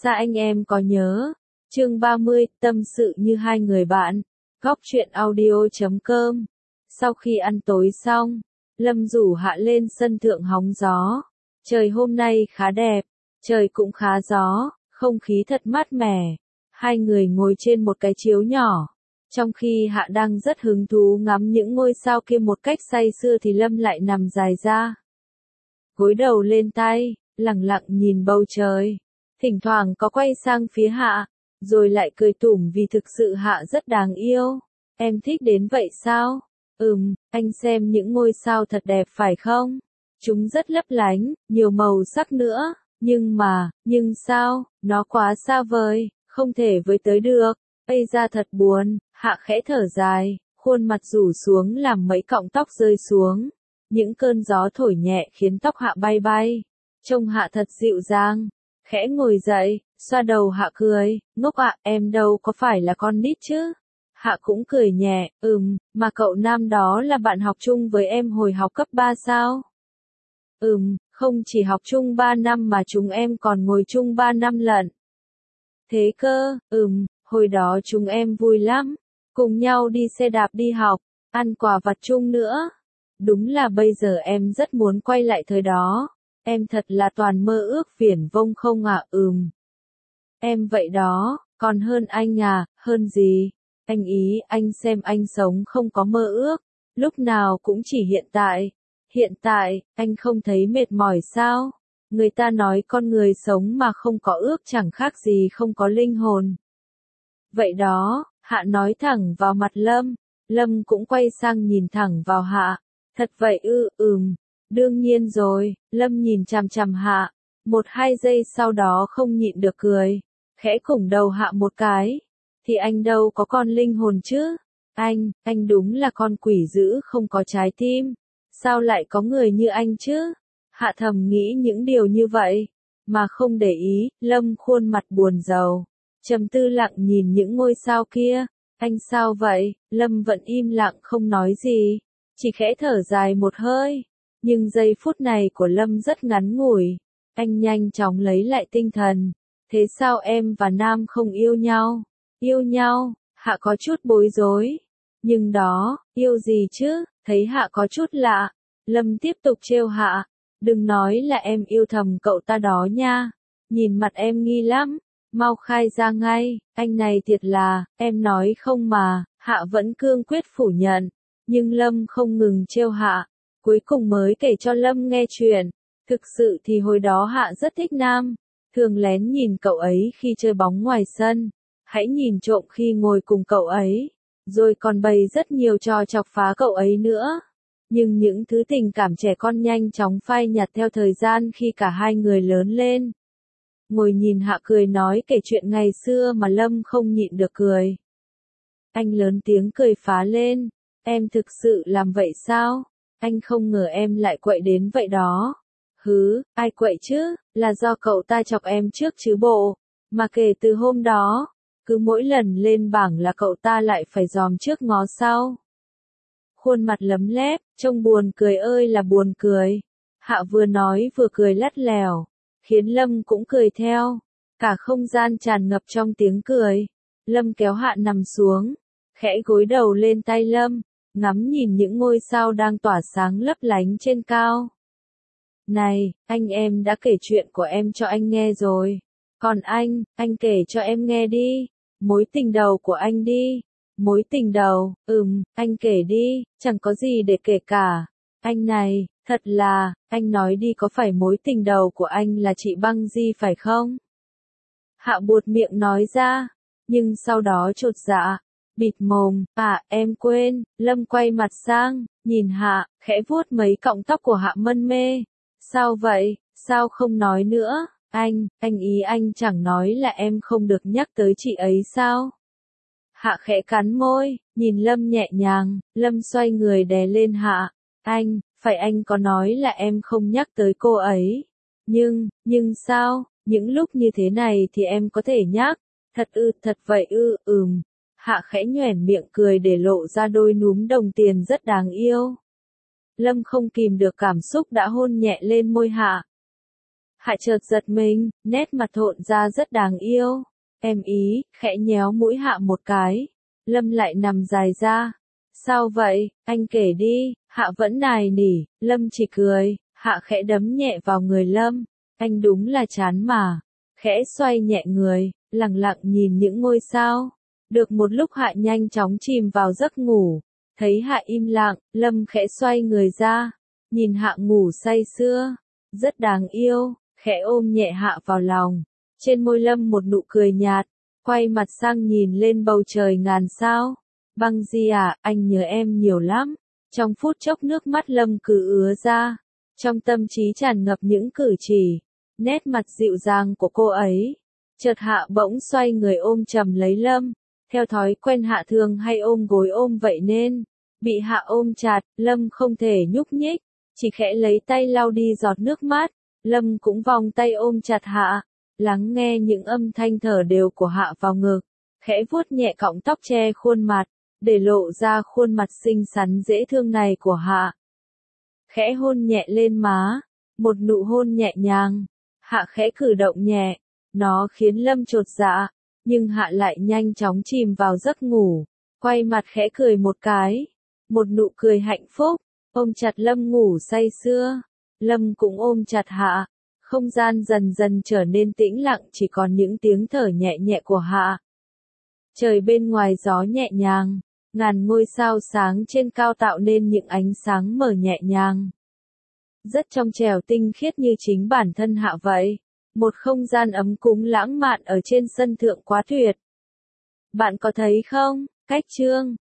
Xa anh em có nhớ. Chương 30, tâm sự như hai người bạn. Góc truyện audio.com. Sau khi ăn tối xong, Lâm rủ Hạ lên sân thượng hóng gió. Trời hôm nay khá đẹp, trời cũng khá gió, không khí thật mát mẻ. Hai người ngồi trên một cái chiếu nhỏ. Trong khi Hạ đang rất hứng thú ngắm những ngôi sao kia một cách say sưa thì Lâm lại nằm dài ra. Gối đầu lên tay, lặng lặng nhìn bầu trời. Thỉnh thoảng có quay sang phía Hạ, rồi lại cười tủm vì thực sự Hạ rất đáng yêu. Em thích đến vậy sao? Anh xem những ngôi sao thật đẹp phải không? Chúng rất lấp lánh, nhiều màu sắc nữa. Nhưng sao, nó quá xa vời, không thể với tới được. Ây ra thật buồn, Hạ khẽ thở dài, khuôn mặt rủ xuống làm mấy cọng tóc rơi xuống. Những cơn gió thổi nhẹ khiến tóc Hạ bay bay. Trông Hạ thật dịu dàng. Khẽ ngồi dậy, xoa đầu Hạ cười, ngốc ạ, em đâu có phải là con nít chứ. Hạ cũng cười nhẹ, mà cậu nam đó là bạn học chung với em hồi học cấp 3 sao? Không chỉ học chung 3 năm mà chúng em còn ngồi chung 3 năm lận. Thế cơ, hồi đó chúng em vui lắm, cùng nhau đi xe đạp đi học, ăn quà vặt chung nữa. Đúng là bây giờ em rất muốn quay lại thời đó. Em thật là toàn mơ ước viển vông không ạ? Em vậy đó, còn hơn anh à, hơn gì? Anh ý, anh xem anh sống không có mơ ước, lúc nào cũng chỉ hiện tại. Hiện tại, anh không thấy mệt mỏi sao? Người ta nói con người sống mà không có ước chẳng khác gì không có linh hồn. Vậy đó, Hạ nói thẳng vào mặt Lâm. Lâm cũng quay sang nhìn thẳng vào Hạ. Thật vậy đương nhiên rồi. Lâm nhìn chằm chằm Hạ. 1-2 giây sau đó không nhịn được cười. Khẽ khủng đầu Hạ một cái. Thì anh đâu có con linh hồn chứ. Anh đúng là con quỷ dữ không có trái tim. Sao lại có người như anh chứ? Hạ thầm nghĩ những điều như vậy. Mà không để ý, Lâm khuôn mặt buồn rầu. Trầm tư lặng nhìn những ngôi sao kia. Anh sao vậy? Lâm vẫn im lặng không nói gì. Chỉ khẽ thở dài một hơi. Nhưng giây phút này của Lâm rất ngắn ngủi. Anh nhanh chóng lấy lại tinh thần. Thế sao em và Nam không yêu nhau? Yêu nhau? Hạ có chút bối rối. Nhưng đó, yêu gì chứ? Thấy Hạ có chút lạ. Lâm tiếp tục trêu Hạ. Đừng nói là em yêu thầm cậu ta đó nha. Nhìn mặt em nghi lắm. Mau khai ra ngay. Anh này thiệt là, em nói không mà. Hạ vẫn cương quyết phủ nhận. Nhưng Lâm không ngừng trêu Hạ. Cuối cùng mới kể cho Lâm nghe chuyện. Thực sự thì hồi đó Hạ rất thích Nam. Thường lén nhìn cậu ấy khi chơi bóng ngoài sân. Hãy nhìn trộm khi ngồi cùng cậu ấy. Rồi còn bày rất nhiều trò chọc phá cậu ấy nữa. Nhưng những thứ tình cảm trẻ con nhanh chóng phai nhạt theo thời gian khi cả hai người lớn lên. Ngồi nhìn Hạ cười nói kể chuyện ngày xưa mà Lâm không nhịn được cười. Anh lớn tiếng cười phá lên. Em thực sự làm vậy sao? Anh không ngờ em lại quậy đến vậy đó. Ai quậy chứ, là do cậu ta chọc em trước chứ bộ. Mà kể từ hôm đó, cứ mỗi lần lên bảng là cậu ta lại phải dòm trước ngó sau. Khuôn mặt lấm lép, trông buồn cười ơi là buồn cười. Hạ vừa nói vừa cười lắt lèo, khiến Lâm cũng cười theo. Cả không gian tràn ngập trong tiếng cười. Lâm kéo Hạ nằm xuống, khẽ gối đầu lên tay Lâm, ngắm nhìn những ngôi sao đang tỏa sáng lấp lánh trên cao. Này, anh em đã kể chuyện của em cho anh nghe rồi. Còn anh kể cho em nghe đi. Mối tình đầu của anh đi. Mối tình đầu, anh kể đi, chẳng có gì để kể cả. Anh này, thật là, anh nói đi có phải mối tình đầu của anh là chị Băng Di phải không? Hạ buột miệng nói ra, nhưng sau đó chột dạ, bịt mồm, em quên. Lâm quay mặt sang, nhìn Hạ, khẽ vuốt mấy cọng tóc của Hạ mân mê. Sao vậy, sao không nói nữa? Anh ý anh chẳng nói là em không được nhắc tới chị ấy sao? Hạ khẽ cắn môi, nhìn Lâm nhẹ nhàng. Lâm xoay người đè lên Hạ. Anh có nói là em không nhắc tới cô ấy. Nhưng sao, những lúc như thế này thì em có thể nhắc. Thật vậy Hạ khẽ nhoẻn miệng cười để lộ ra đôi núm đồng tiền rất đáng yêu. Lâm không kìm được cảm xúc đã hôn nhẹ lên môi Hạ. Hạ chợt giật mình, nét mặt thộn ra rất đáng yêu. Em ý, khẽ nhéo mũi Hạ một cái. Lâm lại nằm dài ra. Sao vậy, anh kể đi, Hạ vẫn nài nỉ, Lâm chỉ cười, Hạ khẽ đấm nhẹ vào người Lâm. Anh đúng là chán mà. Khẽ xoay nhẹ người, lặng lặng nhìn những ngôi sao. Được một lúc Hạ nhanh chóng chìm vào giấc ngủ. Thấy Hạ im lặng, Lâm khẽ xoay người ra. Nhìn Hạ ngủ say sưa. Rất đáng yêu, khẽ ôm nhẹ Hạ vào lòng. Trên môi Lâm một nụ cười nhạt. Quay mặt sang nhìn lên bầu trời ngàn sao. Băng Di à, anh nhớ em nhiều lắm. Trong phút chốc nước mắt Lâm cứ ứa ra. Trong tâm trí tràn ngập những cử chỉ, nét mặt dịu dàng của cô ấy. Chợt Hạ bỗng xoay người ôm chầm lấy Lâm. Theo thói quen Hạ thường hay ôm gối ôm vậy nên, bị Hạ ôm chặt, Lâm không thể nhúc nhích, chỉ khẽ lấy tay lau đi giọt nước mắt. Lâm cũng vòng tay ôm chặt Hạ, lắng nghe những âm thanh thở đều của Hạ vào ngực, khẽ vuốt nhẹ cọng tóc che khuôn mặt, để lộ ra khuôn mặt xinh xắn dễ thương này của Hạ. Khẽ hôn nhẹ lên má, một nụ hôn nhẹ nhàng. Hạ khẽ cử động nhẹ, nó khiến Lâm chột dạ, nhưng Hạ lại nhanh chóng chìm vào giấc ngủ, quay mặt khẽ cười một cái, một nụ cười hạnh phúc, ôm chặt Lâm ngủ say sưa. Lâm cũng ôm chặt Hạ, không gian dần dần trở nên tĩnh lặng, chỉ còn những tiếng thở nhẹ nhẹ của Hạ. Trời bên ngoài gió nhẹ nhàng, ngàn ngôi sao sáng trên cao tạo nên những ánh sáng mờ nhẹ nhàng. Rất trong trẻo tinh khiết như chính bản thân Hạ vậy. Một không gian ấm cúng lãng mạn ở trên sân thượng quá tuyệt. Bạn có thấy không? Cách chương